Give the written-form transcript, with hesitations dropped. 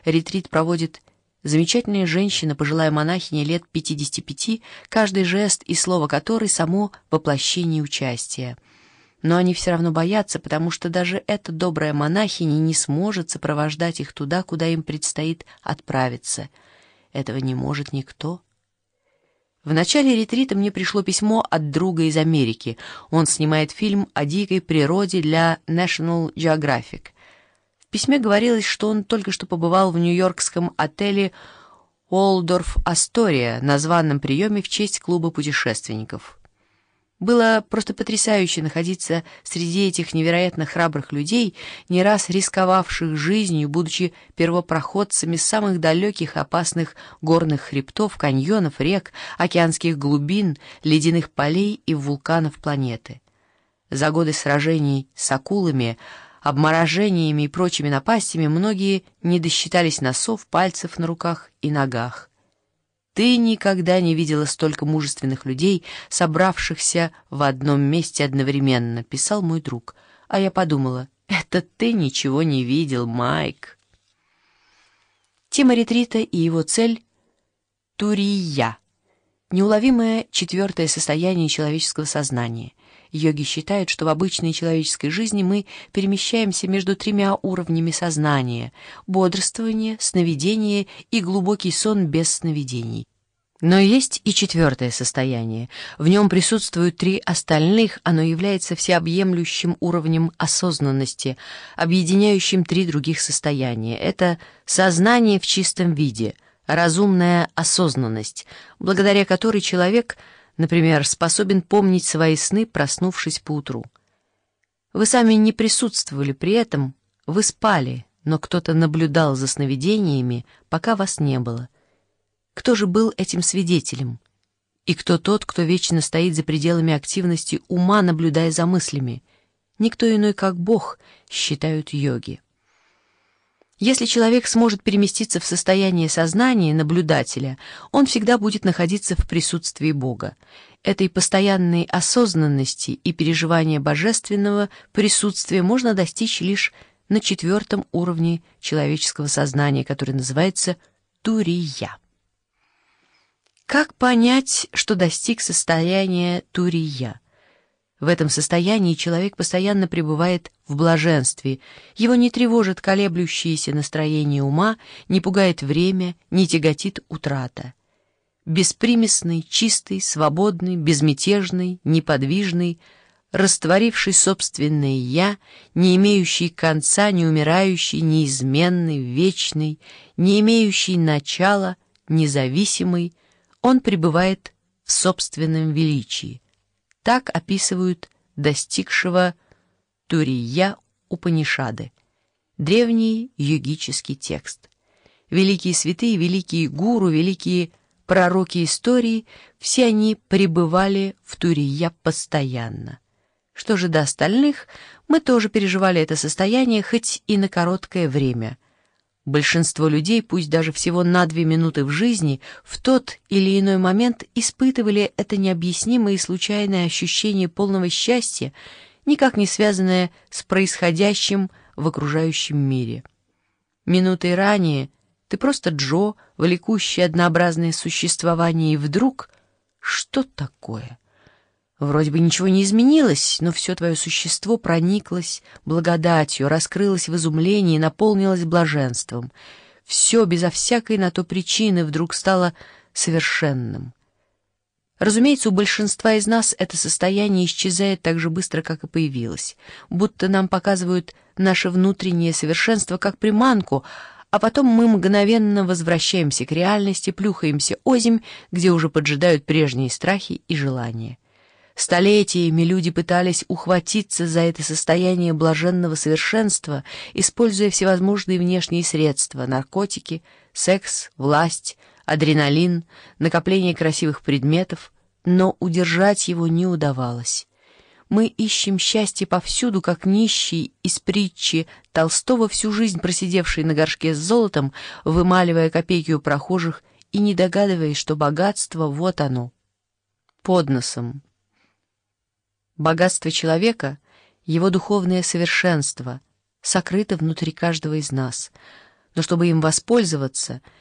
ретрит проводит замечательная женщина, пожилая монахиня лет 55, каждый жест и слово которой само воплощение участия. Но они все равно боятся, потому что даже эта добрая монахиня не сможет сопровождать их туда, куда им предстоит отправиться. Этого не может никто. В начале ретрита мне пришло письмо от друга из Америки. Он снимает фильм о дикой природе для National Geographic. В письме говорилось, что он только что побывал в нью-йоркском отеле «Уолдорф Астория» на званом приеме в честь клуба путешественников. Было просто потрясающе находиться среди этих невероятно храбрых людей, не раз рисковавших жизнью, будучи первопроходцами самых далеких и опасных горных хребтов, каньонов, рек, океанских глубин, ледяных полей и вулканов планеты. За годы сражений с акулами, обморожениями и прочими напастями многие не досчитались носов, пальцев на руках и ногах. «Ты никогда не видела столько мужественных людей, собравшихся в одном месте одновременно», — писал мой друг. А я подумала, это ты ничего не видел, Майк. Тема ретрита и его цель — турия, неуловимое четвертое состояние человеческого сознания. Йоги считают, что в обычной человеческой жизни мы перемещаемся между тремя уровнями сознания — бодрствование, сновидение и глубокий сон без сновидений. Но есть и четвертое состояние. В нем присутствуют три остальных, оно является всеобъемлющим уровнем осознанности, объединяющим три других состояния. Это сознание в чистом виде, разумная осознанность, благодаря которой человек, например, способен помнить свои сны, проснувшись поутру. Вы сами не присутствовали при этом, вы спали, но кто-то наблюдал за сновидениями, пока вас не было. Кто же был этим свидетелем? И кто тот, кто вечно стоит за пределами активности ума, наблюдая за мыслями? Никто иной, как Бог, считают йоги. Если человек сможет переместиться в состояние сознания наблюдателя, он всегда будет находиться в присутствии Бога. Этой постоянной осознанности и переживания божественного присутствия можно достичь лишь на четвертом уровне человеческого сознания, который называется турия. Как понять, что достиг состояния турия? В этом состоянии человек постоянно пребывает в блаженстве, его не тревожит колеблющееся настроение ума, не пугает время, не тяготит утрата. Беспримесный, чистый, свободный, безмятежный, неподвижный, растворивший собственное «я», не имеющий конца, не умирающий, неизменный, вечный, не имеющий начала, независимый, он пребывает в собственном величии. Так описывают достигшего турия Упанишады, древний йогический текст. Великие святые, великие гуру, великие пророки истории, все они пребывали в турия постоянно. Что же до остальных, мы тоже переживали это состояние, хоть и на короткое время. Большинство людей, пусть даже всего на 2 минуты в жизни, в тот или иной момент испытывали это необъяснимое и случайное ощущение полного счастья, никак не связанное с происходящим в окружающем мире. Минутой ранее ты просто Джо, влекущий однообразное существование, и вдруг что такое? Вроде бы ничего не изменилось, но все твое существо прониклось благодатью, раскрылось в изумлении, наполнилось блаженством. Все безо всякой на то причины вдруг стало совершенным. Разумеется, у большинства из нас это состояние исчезает так же быстро, как и появилось, будто нам показывают наше внутреннее совершенство как приманку, а потом мы мгновенно возвращаемся к реальности, плюхаемся озимь, где уже поджидают прежние страхи и желания. Столетиями люди пытались ухватиться за это состояние блаженного совершенства, используя всевозможные внешние средства — наркотики, секс, власть, адреналин, накопление красивых предметов, но удержать его не удавалось. Мы ищем счастье повсюду, как нищий из притчи Толстого, всю жизнь просидевший на горшке с золотом, вымаливая копейки у прохожих и не догадываясь, что богатство — вот оно, под носом. Богатство человека, его духовное совершенство, сокрыто внутри каждого из нас. но чтобы им воспользоваться,